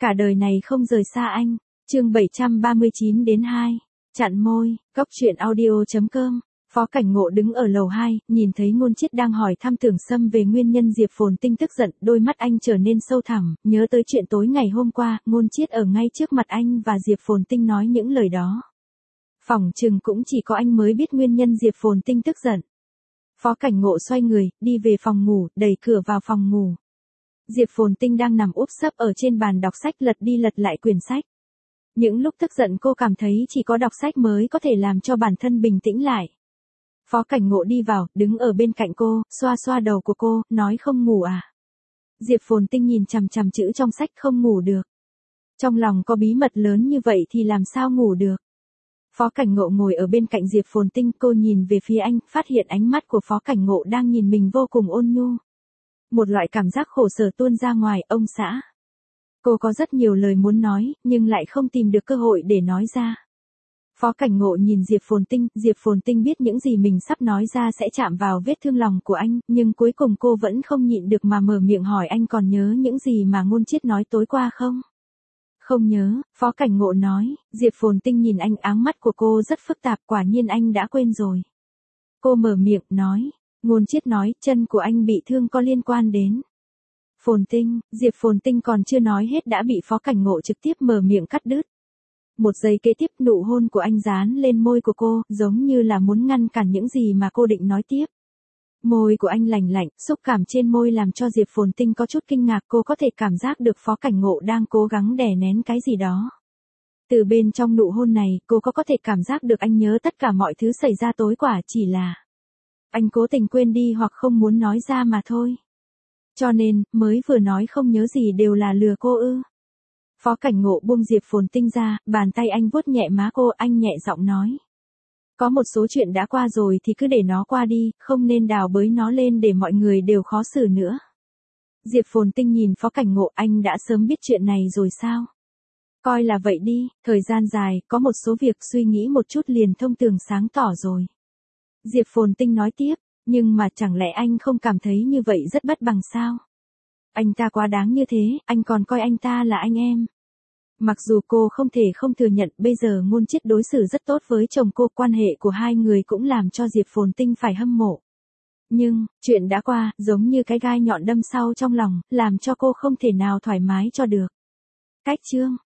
Cả đời này không rời xa anh. Chương 739 đến 2. Chặn môi, góc truyện audio.com. Phó Cảnh Ngộ đứng ở lầu 2, nhìn thấy Ngôn Chiết đang hỏi thăm Tưởng Sâm về nguyên nhân Diệp Phồn Tinh tức giận, đôi mắt anh trở nên sâu thẳm, nhớ tới chuyện tối ngày hôm qua, Ngôn Chiết ở ngay trước mặt anh và Diệp Phồn Tinh nói những lời đó. Phỏng chừng cũng chỉ có anh mới biết nguyên nhân Diệp Phồn Tinh tức giận. Phó Cảnh Ngộ xoay người, đi về phòng ngủ, đẩy cửa vào phòng ngủ. Diệp Phồn Tinh đang nằm úp sấp ở trên bàn đọc sách, lật đi lật lại quyển sách. Những lúc tức giận cô cảm thấy chỉ có đọc sách mới có thể làm cho bản thân bình tĩnh lại. Phó Cảnh Ngộ đi vào, đứng ở bên cạnh cô, xoa xoa đầu của cô, nói không ngủ à. Diệp Phồn Tinh nhìn chằm chằm chữ trong sách, không ngủ được. Trong lòng có bí mật lớn như vậy thì làm sao ngủ được. Phó Cảnh Ngộ ngồi ở bên cạnh Diệp Phồn Tinh, cô nhìn về phía anh, phát hiện ánh mắt của Phó Cảnh Ngộ đang nhìn mình vô cùng ôn nhu. Một loại cảm giác khổ sở tuôn ra ngoài, ông xã. Cô có rất nhiều lời muốn nói, nhưng lại không tìm được cơ hội để nói ra. Phó Cảnh Ngộ nhìn Diệp Phồn Tinh biết những gì mình sắp nói ra sẽ chạm vào vết thương lòng của anh, nhưng cuối cùng cô vẫn không nhịn được mà mở miệng hỏi anh còn nhớ những gì mà Ngôn Chiết nói tối qua không? Không nhớ, Phó Cảnh Ngộ nói. Diệp Phồn Tinh nhìn anh, áng mắt của cô rất phức tạp, quả nhiên anh đã quên rồi. Cô mở miệng, nói. Ngôn Chiết nói, chân của anh bị thương có liên quan đến Phồn Tinh. Diệp Phồn Tinh còn chưa nói hết đã bị Phó Cảnh Ngộ trực tiếp mở miệng cắt đứt. Một giây kế tiếp, nụ hôn của anh dán lên môi của cô, giống như là muốn ngăn cản những gì mà cô định nói tiếp. Môi của anh lành lạnh, xúc cảm trên môi làm cho Diệp Phồn Tinh có chút kinh ngạc, cô có thể cảm giác được Phó Cảnh Ngộ đang cố gắng đè nén cái gì đó. Từ bên trong nụ hôn này, cô có thể cảm giác được anh nhớ tất cả mọi thứ xảy ra tối qua, chỉ là anh cố tình quên đi hoặc không muốn nói ra mà thôi. Cho nên, mới vừa nói không nhớ gì đều là lừa cô ư. Phó Cảnh Ngộ buông Diệp Phồn Tinh ra, bàn tay anh vuốt nhẹ má cô, anh nhẹ giọng nói. Có một số chuyện đã qua rồi thì cứ để nó qua đi, không nên đào bới nó lên để mọi người đều khó xử nữa. Diệp Phồn Tinh nhìn Phó Cảnh Ngộ, anh đã sớm biết chuyện này rồi sao? Coi là vậy đi, thời gian dài, có một số việc suy nghĩ một chút liền thông tường sáng tỏ rồi. Diệp Phồn Tinh nói tiếp, nhưng mà chẳng lẽ anh không cảm thấy như vậy rất bất bằng sao? Anh ta quá đáng như thế, anh còn coi anh ta là anh em. Mặc dù cô không thể không thừa nhận bây giờ Ngôn Chiết đối xử rất tốt với chồng cô, quan hệ của hai người cũng làm cho Diệp Phồn Tinh phải hâm mộ. Nhưng, chuyện đã qua, giống như cái gai nhọn đâm sau trong lòng, làm cho cô không thể nào thoải mái cho được. Cách chương